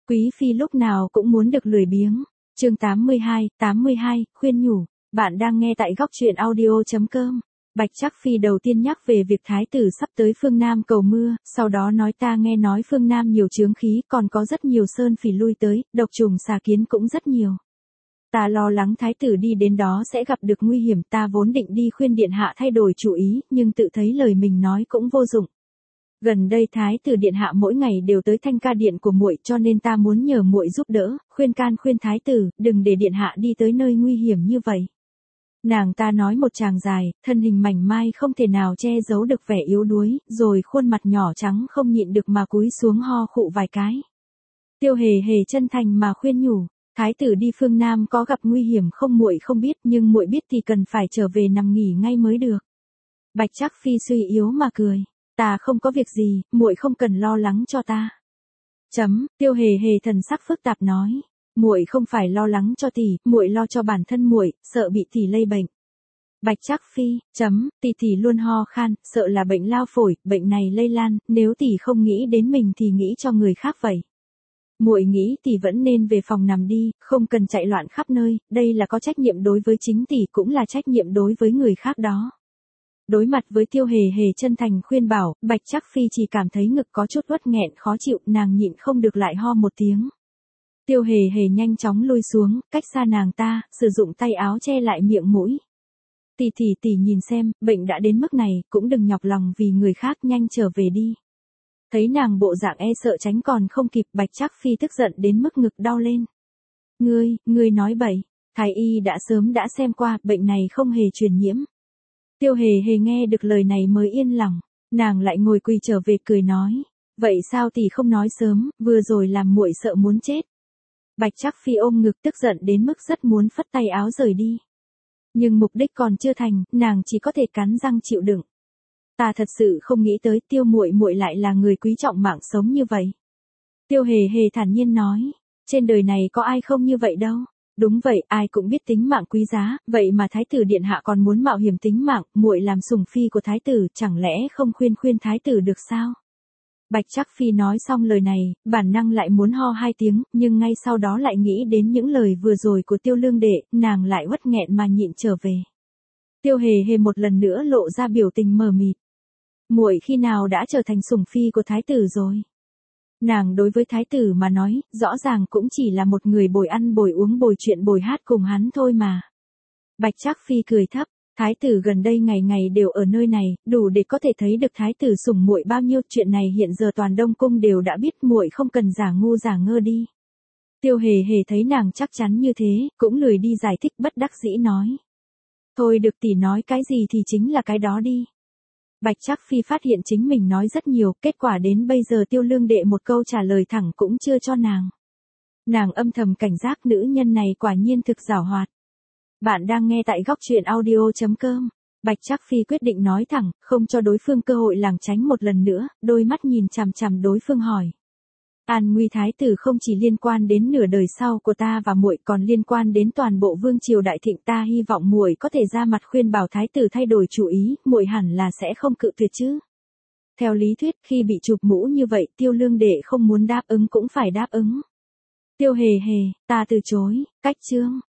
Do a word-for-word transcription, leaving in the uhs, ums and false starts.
Quý phi lúc nào cũng muốn được lười biếng. Chương tám mươi hai, tám mươi hai, khuyên nhủ. Bạn đang nghe tại góc truyện audio chấm com. Bạch Trắc Phi đầu tiên nhắc về việc thái tử sắp tới phương Nam cầu mưa, sau đó nói ta nghe nói phương Nam nhiều chướng khí, còn có rất nhiều sơn phỉ lui tới, độc trùng xà kiến cũng rất nhiều. Ta lo lắng thái tử đi đến đó sẽ gặp được nguy hiểm, ta vốn định đi khuyên điện hạ thay đổi chủ ý, nhưng tự thấy lời mình nói cũng vô dụng. Gần đây thái tử điện hạ mỗi ngày đều tới thanh ca điện của muội, cho nên ta muốn nhờ muội giúp đỡ, khuyên can khuyên thái tử, đừng để điện hạ đi tới nơi nguy hiểm như vậy. Nàng ta nói một tràng dài, thân hình mảnh mai không thể nào che giấu được vẻ yếu đuối, rồi khuôn mặt nhỏ trắng không nhịn được mà cúi xuống ho khụ vài cái. Tiêu Hề Hề chân thành mà khuyên nhủ, thái tử đi phương Nam có gặp nguy hiểm không muội không biết, nhưng muội biết thì cần phải trở về nằm nghỉ ngay mới được. Bạch Trắc Phi suy yếu mà cười, ta không có việc gì, muội không cần lo lắng cho ta. Chấm, Tiêu Hề Hề thần sắc phức tạp nói, muội không phải lo lắng cho tỷ, muội lo cho bản thân muội, sợ bị tỷ lây bệnh. Bạch Trắc Phi, chấm, tỷ tỷ luôn ho khan, sợ là bệnh lao phổi, bệnh này lây lan, nếu tỷ không nghĩ đến mình thì nghĩ cho người khác vậy. Muội nghĩ tỷ vẫn nên về phòng nằm đi, không cần chạy loạn khắp nơi, đây là có trách nhiệm đối với chính tỷ cũng là trách nhiệm đối với người khác đó. Đối mặt với Tiêu Hề Hề chân thành khuyên bảo, Bạch Trắc Phi chỉ cảm thấy ngực có chút uất nghẹn khó chịu, nàng nhịn không được lại ho một tiếng. Tiêu Hề Hề nhanh chóng lui xuống, cách xa nàng ta, sử dụng tay áo che lại miệng mũi. Tỷ tỷ tỷ nhìn xem, bệnh đã đến mức này, cũng đừng nhọc lòng vì người khác, nhanh trở về đi. Thấy nàng bộ dạng e sợ tránh còn không kịp, Bạch Trắc Phi tức giận đến mức ngực đau lên. Ngươi, ngươi nói bậy, thái y đã sớm đã xem qua, bệnh này không hề truyền nhiễm. Tiêu Hề Hề nghe được lời này mới yên lòng, nàng lại ngồi quỳ trở về cười nói, vậy sao tỷ không nói sớm, vừa rồi làm muội sợ muốn chết. Bạch Trắc Phi ôm ngực tức giận đến mức rất muốn phất tay áo rời đi. Nhưng mục đích còn chưa thành, nàng chỉ có thể cắn răng chịu đựng. Ta thật sự không nghĩ tới Tiêu muội muội lại là người quý trọng mạng sống như vậy. Tiêu Hề Hề thản nhiên nói, trên đời này có ai không như vậy đâu. Đúng vậy, ai cũng biết tính mạng quý giá, vậy mà thái tử điện hạ còn muốn mạo hiểm tính mạng, muội làm sủng phi của thái tử, chẳng lẽ không khuyên khuyên thái tử được sao? Bạch Trắc Phi nói xong lời này, bản năng lại muốn ho hai tiếng, nhưng ngay sau đó lại nghĩ đến những lời vừa rồi của Tiêu Lương đệ, nàng lại uất nghẹn mà nhịn trở về. Tiêu Hề Hề một lần nữa lộ ra biểu tình mờ mịt. Muội khi nào đã trở thành sủng phi của thái tử rồi? Nàng đối với thái tử mà nói, rõ ràng cũng chỉ là một người bồi ăn bồi uống bồi chuyện bồi hát cùng hắn thôi mà. Bạch Trắc Phi cười thấp, thái tử gần đây ngày ngày đều ở nơi này, đủ để có thể thấy được thái tử sủng muội bao nhiêu, chuyện này hiện giờ toàn Đông cung đều đã biết, muội không cần giả ngu giả ngơ đi. Tiêu Hề Hề thấy nàng chắc chắn như thế, cũng lười đi giải thích, bất đắc dĩ nói. Thôi được, tỷ nói cái gì thì chính là cái đó đi. Bạch Trắc Phi phát hiện chính mình nói rất nhiều, kết quả đến bây giờ Tiêu Lương đệ một câu trả lời thẳng cũng chưa cho nàng. Nàng âm thầm cảnh giác, nữ nhân này quả nhiên thực giảo hoạt. Bạn đang nghe tại góc truyện audio chấm com. Bạch Trắc Phi quyết định nói thẳng, không cho đối phương cơ hội lảng tránh một lần nữa, đôi mắt nhìn chằm chằm đối phương hỏi. An nguy thái tử không chỉ liên quan đến nửa đời sau của ta và muội, còn liên quan đến toàn bộ vương triều đại thịnh, ta hy vọng muội có thể ra mặt khuyên bảo thái tử thay đổi chủ ý, muội hẳn là sẽ không cự tuyệt chứ. Theo lý thuyết, khi bị chụp mũ như vậy, Tiêu Lương đệ không muốn đáp ứng cũng phải đáp ứng. Tiêu Hề Hề, ta từ chối, cách chương.